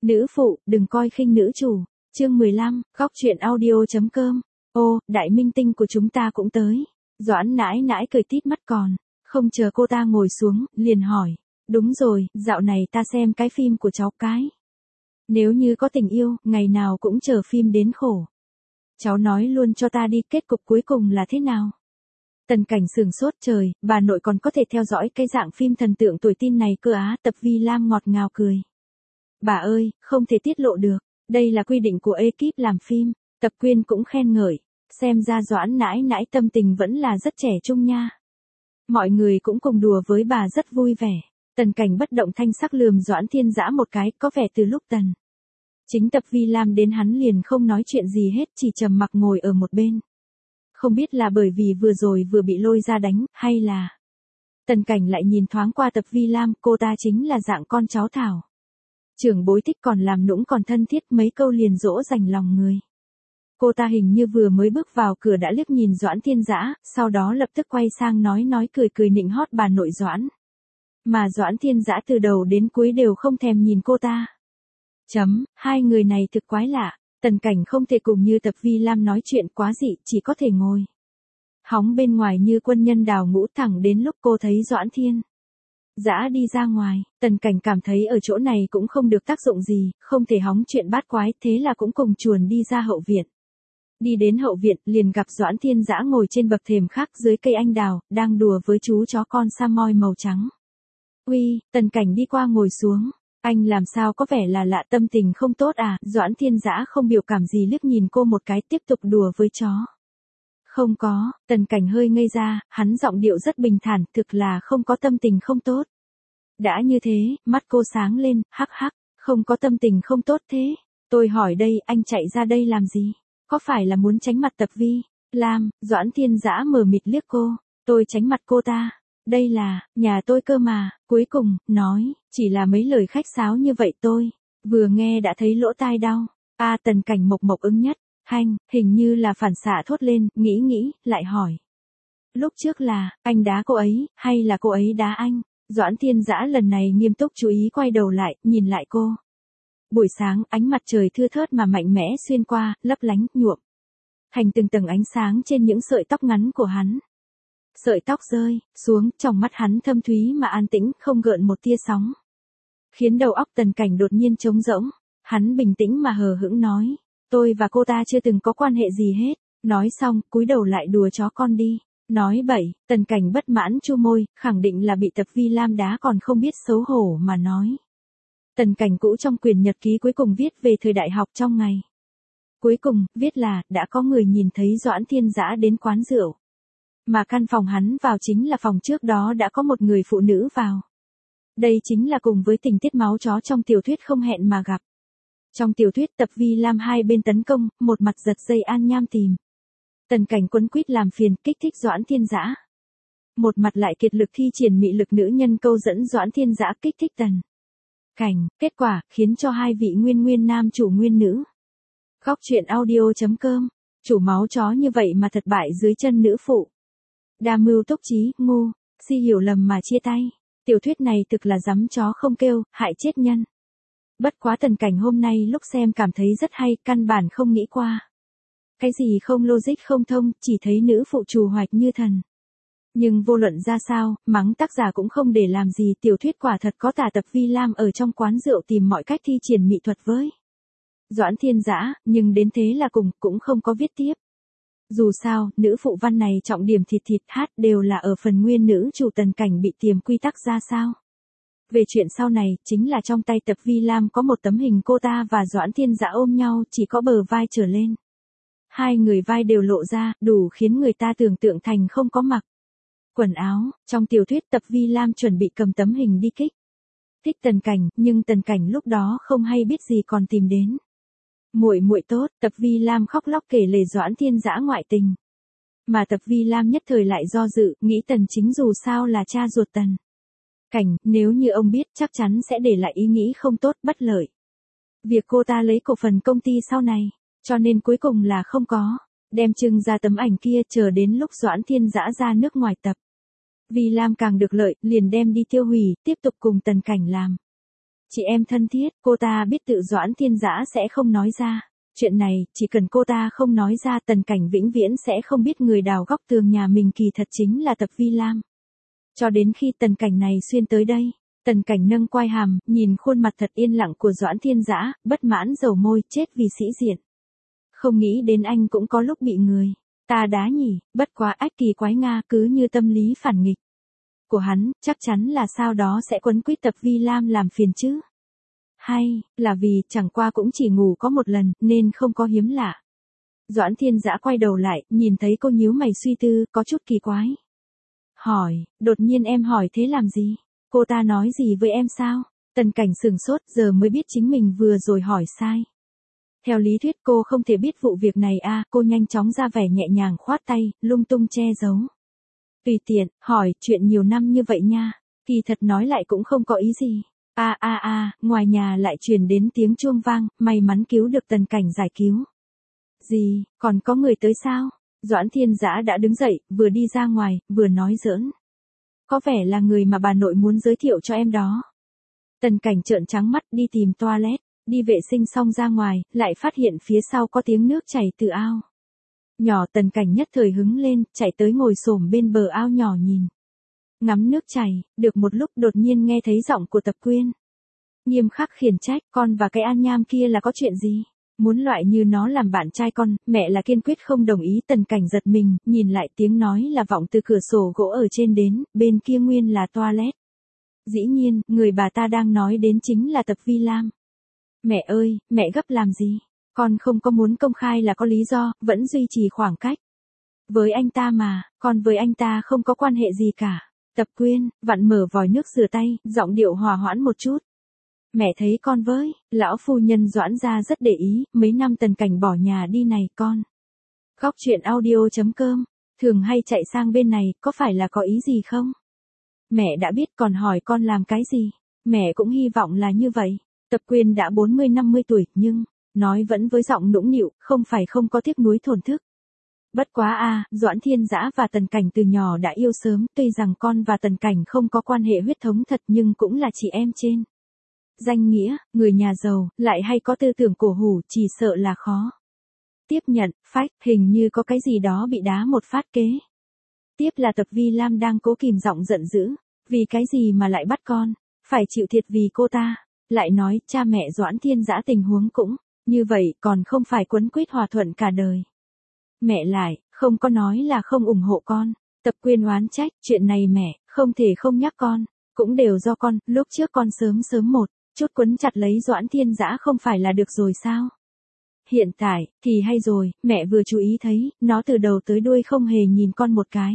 Nữ phụ, đừng coi khinh nữ chủ. Chương 15, góc truyện audio.com. Ô, đại minh tinh của chúng ta cũng tới. Doãn nãi nãi cười tít mắt còn. Không chờ cô ta ngồi xuống, liền hỏi. Đúng rồi, dạo này ta xem cái phim của cháu cái. Nếu như có tình yêu, ngày nào cũng chờ phim đến khổ. Cháu nói luôn cho ta đi, kết cục cuối cùng là thế nào? Tần Cảnh sửng sốt, trời, bà nội còn có thể theo dõi cái dạng phim thần tượng tuổi teen này cơ á. Tập Vi Lam ngọt ngào cười. Bà ơi, không thể tiết lộ được, đây là quy định của ekip làm phim. Tập Quyên cũng khen ngợi, xem ra Doãn nãi nãi tâm tình vẫn là rất trẻ trung nha. Mọi người cũng cùng đùa với bà rất vui vẻ. Tần Cảnh bất động thanh sắc lườm Doãn Thiên Dã một cái, có vẻ từ lúc chính Tập Vi Lam đến hắn liền không nói chuyện gì hết, chỉ trầm mặc ngồi ở một bên. Không biết là bởi vì vừa rồi vừa bị lôi ra đánh, hay là... Tần Cảnh lại nhìn thoáng qua Tập Vi Lam, cô ta chính là dạng con cháu thảo. Trưởng bối thích còn làm nũng còn thân thiết, mấy câu liền dỗ dành lòng người. Cô ta hình như vừa mới bước vào cửa đã liếc nhìn Doãn Thiên Dã, sau đó lập tức quay sang nói cười nịnh hót bà nội Doãn. Mà Doãn Thiên Dã từ đầu đến cuối đều không thèm nhìn cô ta. Hai người này thực quái lạ. Tần Cảnh không thể cùng như Tập Vi Lam nói chuyện quá dị, chỉ có thể ngồi hóng bên ngoài như quân nhân đào ngũ, thẳng đến lúc cô thấy Doãn Thiên Dã đi ra ngoài. Tần Cảnh cảm thấy ở chỗ này cũng không được tác dụng gì, không thể hóng chuyện bát quái, thế là cũng cùng chuồn đi ra hậu viện. Đi đến hậu viện, liền gặp Doãn Thiên Dã ngồi trên bậc thềm khác dưới cây anh đào, đang đùa với chú chó con Samoy màu trắng. Uy, Tần Cảnh đi qua ngồi xuống. Anh làm sao có vẻ là lạ, tâm tình không tốt à? Doãn Thiên Dã không biểu cảm gì liếc nhìn cô một cái, tiếp tục đùa với chó. Không có. Tần Cảnh hơi ngây ra, hắn giọng điệu rất bình thản, thực là không có tâm tình không tốt. Đã như thế, mắt cô sáng lên, hắc hắc, không có tâm tình không tốt thế. Tôi hỏi đây, anh chạy ra đây làm gì? Có phải là muốn tránh mặt Tập Vi Lam? Doãn Thiên Dã mờ mịt liếc cô. Tôi tránh mặt cô ta. Đây là, nhà tôi cơ mà. Cuối cùng, nói, chỉ là mấy lời khách sáo như vậy tôi vừa nghe đã thấy lỗ tai đau. Tần Cảnh mộc mộc ứng nhất. Hình như là phản xạ thốt lên, nghĩ, lại hỏi. Lúc trước là, anh đá cô ấy, hay là cô ấy đá anh? Doãn Thiên Dã lần này nghiêm túc chú ý quay đầu lại, nhìn lại cô. Buổi sáng, ánh mặt trời thưa thớt mà mạnh mẽ xuyên qua, lấp lánh, nhuộm thành từng tầng ánh sáng trên những sợi tóc ngắn của hắn. Sợi tóc rơi xuống, trong mắt hắn thâm thúy mà an tĩnh, không gợn một tia sóng. Khiến đầu óc Tần Cảnh đột nhiên trống rỗng. Hắn bình tĩnh mà hờ hững nói. Tôi và cô ta chưa từng có quan hệ gì hết. Nói xong, cúi đầu lại đùa chó con đi. Nói bậy. Tần Cảnh bất mãn chu môi, khẳng định là bị Tập Vi Lam đá còn không biết xấu hổ mà nói. Tần Cảnh cũ trong quyển nhật ký cuối cùng viết về thời đại học trong ngày cuối cùng, viết là, đã có người nhìn thấy Doãn Thiên Dã đến quán rượu. Mà căn phòng hắn vào chính là phòng trước đó đã có một người phụ nữ vào. Đây chính là cùng với tình tiết máu chó trong tiểu thuyết không hẹn mà gặp. Trong tiểu thuyết Tập Vi Lam hai bên tấn công, một mặt giật dây an nham tìm. Tần Cảnh quấn quýt làm phiền, kích thích Doãn Thiên Dã. Một mặt lại kiệt lực thi triển mị lực nữ nhân câu dẫn Doãn Thiên Dã kích thích Tần Cảnh. Kết quả, khiến cho hai vị nguyên nam chủ nguyên nữ. Góc truyện audio.com. Chủ máu chó như vậy mà thật bại dưới chân nữ phụ. Đa mưu túc trí, ngu, si hiểu lầm mà chia tay. Tiểu thuyết này thực là dắm chó không kêu, hại chết nhân. Bất quá Tần Cảnh hôm nay lúc xem cảm thấy rất hay, căn bản không nghĩ qua. Cái gì không logic không thông, chỉ thấy nữ phụ trù hoạch như thần. Nhưng vô luận ra sao, mắng tác giả cũng không để làm gì, tiểu thuyết quả thật có tả Tập Vi Lam ở trong quán rượu tìm mọi cách thi triển mỹ thuật với Doãn Thiên Dã, nhưng đến thế là cùng, cũng không có viết tiếp. Dù sao, nữ phụ văn này trọng điểm thịt hát đều là ở phần nguyên nữ chủ. Tần Cảnh bị tiềm quy tắc ra sao. Về chuyện sau này, chính là trong tay Tập Vi Lam có một tấm hình cô ta và Doãn Thiên Dã ôm nhau, chỉ có bờ vai trở lên. Hai người vai đều lộ ra, đủ khiến người ta tưởng tượng thành không có mặc quần áo. Trong tiểu thuyết Tập Vi Lam chuẩn bị cầm tấm hình đi kích thích Tần Cảnh, nhưng Tần Cảnh lúc đó không hay biết gì còn tìm đến. Muội tốt. Tập Vi Lam khóc lóc kể lể Doãn Thiên Dã ngoại tình. Mà Tập Vi Lam nhất thời lại do dự, nghĩ Tần Chính dù sao là cha ruột Tần Cảnh, nếu như ông biết chắc chắn sẽ để lại ý nghĩ không tốt, bất lợi việc cô ta lấy cổ phần công ty sau này, cho nên cuối cùng là không có đem trưng ra tấm ảnh kia. Chờ đến lúc Doãn Thiên Dã ra nước ngoài, Tập Vi Lam càng được lợi, liền đem đi tiêu hủy, tiếp tục cùng Tần Cảnh làm Chị em thân thiết, cô ta biết tự Doãn Thiên Dã sẽ không nói ra. Chuyện này, chỉ cần cô ta không nói ra Tần Cảnh vĩnh viễn sẽ không biết người đào góc tường nhà mình kỳ thật chính là Tập Vi Lam. Cho đến khi Tần Cảnh này xuyên tới đây, Tần Cảnh nâng quai hàm, nhìn khuôn mặt thật yên lặng của Doãn Thiên Dã, bất mãn dầu môi, chết vì sĩ diện. Không nghĩ đến anh cũng có lúc bị người ta đá nhỉ, bất quá ách kỳ quái Nga, cứ như tâm lý phản nghịch của hắn, chắc chắn là sau đó sẽ quấn quýt Tập Vi Lam làm phiền chứ. Hay là vì chẳng qua cũng chỉ ngủ có một lần nên không có hiếm lạ. Doãn Thiên Dã quay đầu lại, nhìn thấy cô nhíu mày suy tư, có chút kỳ quái. Hỏi, đột nhiên em hỏi thế làm gì? Cô ta nói gì với em sao? Tần Cảnh sửng sốt, giờ mới biết chính mình vừa rồi hỏi sai. Theo lý thuyết cô không thể biết vụ việc này à, cô nhanh chóng ra vẻ nhẹ nhàng khoát tay, lung tung che giấu. Tùy tiện, hỏi, chuyện nhiều năm như vậy nha, kỳ thật nói lại cũng không có ý gì. Ngoài nhà lại truyền đến tiếng chuông vang, may mắn cứu được Tần Cảnh giải cứu. Gì, còn có người tới sao? Doãn Thiên Dã đã đứng dậy, vừa đi ra ngoài, vừa nói giỡn. Có vẻ là người mà bà nội muốn giới thiệu cho em đó. Tần Cảnh trợn trắng mắt đi tìm toilet, đi vệ sinh xong ra ngoài, lại phát hiện phía sau có tiếng nước chảy từ ao. Nhỏ Tần Cảnh nhất thời hứng lên, chạy tới ngồi xổm bên bờ ao nhỏ nhìn. Ngắm nước chảy, được một lúc đột nhiên nghe thấy giọng của Tập Quyên. Nghiêm khắc khiển trách, con và cái An Nham kia là có chuyện gì? Muốn loại như nó làm bạn trai con, mẹ là kiên quyết không đồng ý. Tần Cảnh giật mình, nhìn lại tiếng nói là vọng từ cửa sổ gỗ ở trên đến, bên kia nguyên là toilet. Dĩ nhiên, người bà ta đang nói đến chính là Tập Vi Lam. Mẹ ơi, mẹ gấp làm gì? Con không có muốn công khai là có lý do, vẫn duy trì khoảng cách. Với anh ta mà, con với anh ta không có quan hệ gì cả. Tập Quyên, vặn mở vòi nước rửa tay, giọng điệu hòa hoãn một chút. Mẹ thấy con với, lão phu nhân Doãn gia rất để ý, mấy năm Tần Cảnh bỏ nhà đi này con. Góc truyện audio.com, thường hay chạy sang bên này, có phải là có ý gì không? Mẹ đã biết còn hỏi con làm cái gì? Mẹ cũng hy vọng là như vậy. Tập Quyên đã 40-50 tuổi, nhưng, nói vẫn với giọng nũng nịu, không phải không có tiếc nuối thổn thức. Bất quá Doãn Thiên Dã và Tần Cảnh từ nhỏ đã yêu sớm, tuy rằng con và Tần Cảnh không có quan hệ huyết thống thật nhưng cũng là chị em trên danh nghĩa, người nhà giàu, lại hay có tư tưởng cổ hủ, chỉ sợ là khó tiếp nhận. Phách, hình như có cái gì đó bị đá một phát kế. Tiếp là Tập Vi Lam đang cố kìm giọng giận dữ, vì cái gì mà lại bắt con, phải chịu thiệt vì cô ta. Lại nói, cha mẹ Doãn Thiên Dã tình huống cũng như vậy, còn không phải quấn quýt hòa thuận cả đời. Mẹ lại, không có nói là không ủng hộ con. Tập Quyên oán trách, chuyện này mẹ, không thể không nhắc con. Cũng đều do con, lúc trước con sớm một chút quấn chặt lấy Doãn Thiên Dã không phải là được rồi sao? Hiện tại, thì hay rồi, mẹ vừa chú ý thấy, nó từ đầu tới đuôi không hề nhìn con một cái.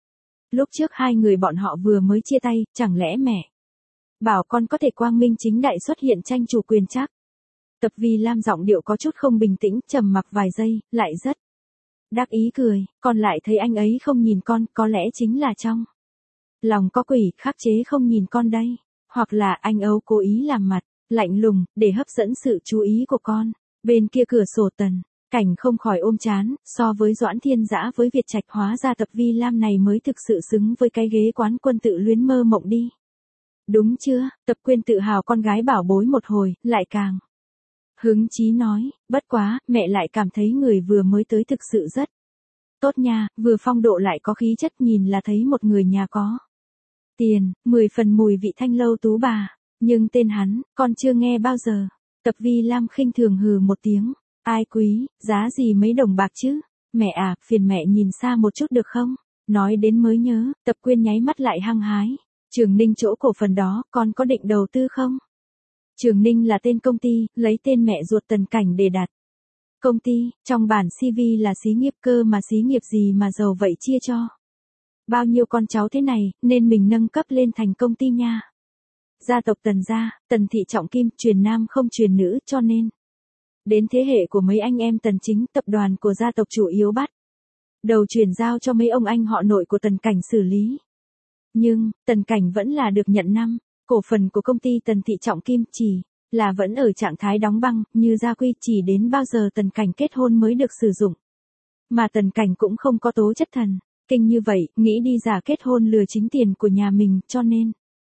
Lúc trước hai người bọn họ vừa mới chia tay, chẳng lẽ mẹ bảo con có thể quang minh chính đại xuất hiện tranh chủ quyền chắc? Tập Vi Lam giọng điệu có chút không bình tĩnh, trầm mặc vài giây, lại rất đắc ý cười, con lại thấy anh ấy không nhìn con, có lẽ chính là trong lòng có quỷ, khắc chế không nhìn con đây. Hoặc là anh Âu cố ý làm mặt lạnh lùng, để hấp dẫn sự chú ý của con. Bên kia cửa sổ Tần Cảnh không khỏi ôm chán, so với Doãn Thiên Dã với Việt Trạch hóa ra Tập Vi Lam này mới thực sự xứng với cái ghế quán quân tự luyến mơ mộng đi. Đúng chưa? Tập Quyên tự hào con gái bảo bối một hồi, lại càng hứng chí nói, bất quá, mẹ lại cảm thấy người vừa mới tới thực sự rất tốt nha, vừa phong độ lại có khí chất, nhìn là thấy một người nhà có tiền, 10 phần mùi vị thanh lâu tú bà. Nhưng tên hắn, con chưa nghe bao giờ. Tập Vi Lam khinh thường hừ một tiếng. Ai quý, giá gì mấy đồng bạc chứ? Mẹ à, phiền mẹ nhìn xa một chút được không? Nói đến mới nhớ, Tập Quyên nháy mắt lại hăng hái. Trường Ninh chỗ cổ phần đó, con có định đầu tư không? Trường Ninh là tên công ty, lấy tên mẹ ruột Tần Cảnh để đặt. Công ty, trong bản CV là xí nghiệp cơ mà xí nghiệp gì mà giàu vậy chia cho bao nhiêu con cháu thế này, nên mình nâng cấp lên thành công ty nha. Gia tộc Tần gia, Tần thị trọng kim, truyền nam không truyền nữ, cho nên đến thế hệ của mấy anh em Tần chính, tập đoàn của gia tộc chủ yếu bắt đầu chuyển giao cho mấy ông anh họ nội của Tần Cảnh xử lý. Nhưng, Tần Cảnh vẫn là được nhận cổ phần của công ty Tần thị trọng kim, chỉ là vẫn ở trạng thái đóng băng, như gia quy, chỉ đến bao giờ Tần Cảnh kết hôn mới được sử dụng. Mà Tần Cảnh cũng không có tố chất thần kinh như vậy, nghĩ đi giả kết hôn lừa chính tiền của nhà mình, cho nên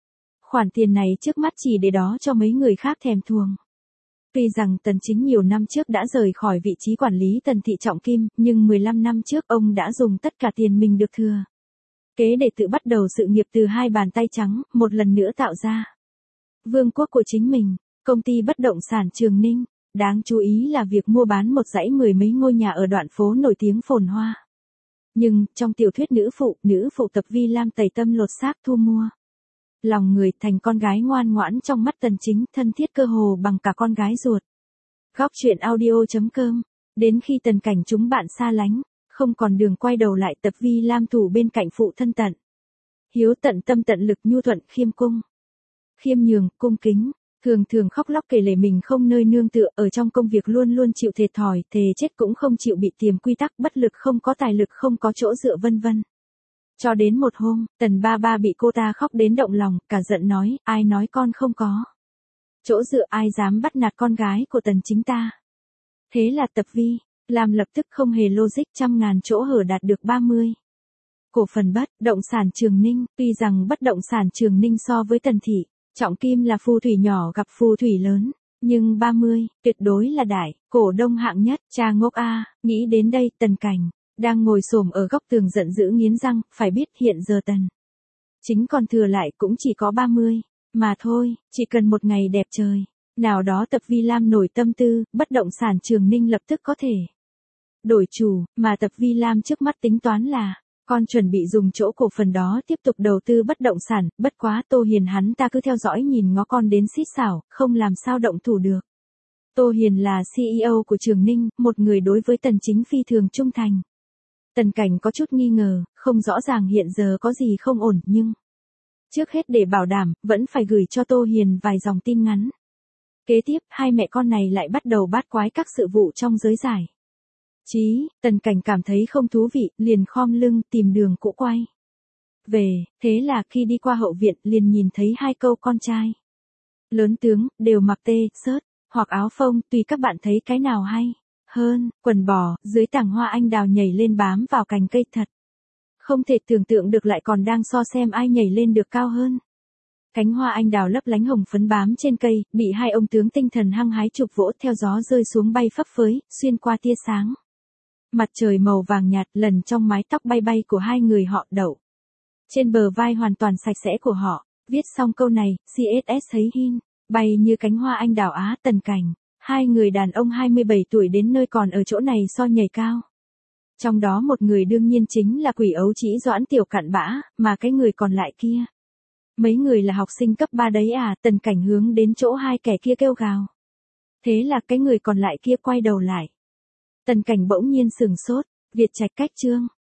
Khoản tiền này trước mắt chỉ để đó cho mấy người khác thèm thuồng. Tuy rằng Tần Chính nhiều năm trước đã rời khỏi vị trí quản lý Tần thị Trọng Kim, nhưng 15 năm trước ông đã dùng tất cả tiền mình được thừa kế để tự bắt đầu sự nghiệp từ hai bàn tay trắng, một lần nữa tạo ra vương quốc của chính mình, công ty bất động sản Trường Ninh. Đáng chú ý là việc mua bán một dãy 10 mấy ngôi nhà ở đoạn phố nổi tiếng phồn hoa. Nhưng, trong tiểu thuyết nữ phụ Tập Vi Lam tẩy tâm lột xác thu mua lòng người thành con gái ngoan ngoãn trong mắt Tần Chính, thân thiết cơ hồ bằng cả con gái ruột. Góc truyện audio.com. Đến khi Tần Cảnh chúng bạn xa lánh, không còn đường quay đầu lại, Tập Vi Lam thủ bên cạnh phụ thân tận hiếu, tận tâm tận lực, nhu thuận, khiêm nhường, cung kính. Thường khóc lóc kể lể mình không nơi nương tựa, ở trong công việc luôn luôn chịu thiệt thòi, thề chết cũng không chịu bị tiềm quy tắc, bất lực, không có tài lực, không có chỗ dựa, vân vân. Cho đến một hôm, Tần ba ba bị cô ta khóc đến động lòng, cả giận nói, ai nói con không có chỗ dựa, ai dám bắt nạt con gái của Tần Chính ta. Thế là Tập Vi Lam lập tức không hề logic, 100.000 chỗ hở đạt được 30 cổ phần bất động sản Trường Ninh. Tuy rằng bất động sản Trường Ninh so với Tần thị Trọng Kim là phù thủy nhỏ gặp phù thủy lớn, nhưng 30 tuyệt đối là đại cổ đông hạng nhất. Cha ngốc a. Nghĩ đến đây, Tần Cảnh đang ngồi xổm ở góc tường giận dữ nghiến răng, phải biết hiện giờ Tần Chính còn thừa lại cũng chỉ có 30 mà thôi, chỉ cần một ngày đẹp trời nào đó, Tập Vi Lam nổi tâm tư, bất động sản Trường Ninh lập tức có thể đổi chủ, mà Tập Vi Lam trước mắt tính toán là con chuẩn bị dùng chỗ cổ phần đó tiếp tục đầu tư bất động sản, bất quá Tô Hiền hắn ta cứ theo dõi nhìn ngó con đến xít xảo, không làm sao động thủ được. Tô Hiền là CEO của Trường Ninh, một người đối với Tần Chính phi thường trung thành. Tần Cảnh có chút nghi ngờ, không rõ ràng hiện giờ có gì không ổn, nhưng trước hết để bảo đảm, vẫn phải gửi cho Tô Hiền vài dòng tin ngắn. Kế tiếp, hai mẹ con này lại bắt đầu bát quái các sự vụ trong giới giải trí. Tần Cảnh cảm thấy không thú vị, liền khom lưng tìm đường cũ quay về. Thế là khi đi qua hậu viện, liền nhìn thấy hai câu con trai lớn tướng, đều mặc T-shirt hoặc áo phông, tùy các bạn thấy cái nào hay hơn, quần bò, dưới tảng hoa anh đào nhảy lên bám vào cành cây, thật không thể tưởng tượng được, lại còn đang so xem ai nhảy lên được cao hơn. Cánh hoa anh đào lấp lánh hồng phấn bám trên cây, bị hai ông tướng tinh thần hăng hái chụp vỗ, theo gió rơi xuống bay phấp phới, xuyên qua tia sáng mặt trời màu vàng nhạt, lần trong mái tóc bay bay của hai người họ, đậu trên bờ vai hoàn toàn sạch sẽ của họ. Viết xong câu này, CSS thấy hin bay như cánh hoa anh đào á. Tần Cảnh, hai người đàn ông 27 tuổi đến nơi còn ở chỗ này so nhảy cao. Trong đó một người đương nhiên chính là quỷ ấu trĩ Doãn Tiểu Cặn Bã, mà cái người còn lại kia, mấy người là học sinh cấp 3 đấy à. Tần Cảnh hướng đến chỗ hai kẻ kia kêu gào. Thế là cái người còn lại kia quay đầu lại. Tần Cảnh bỗng nhiên sửng sốt, Việt Trạch cách chương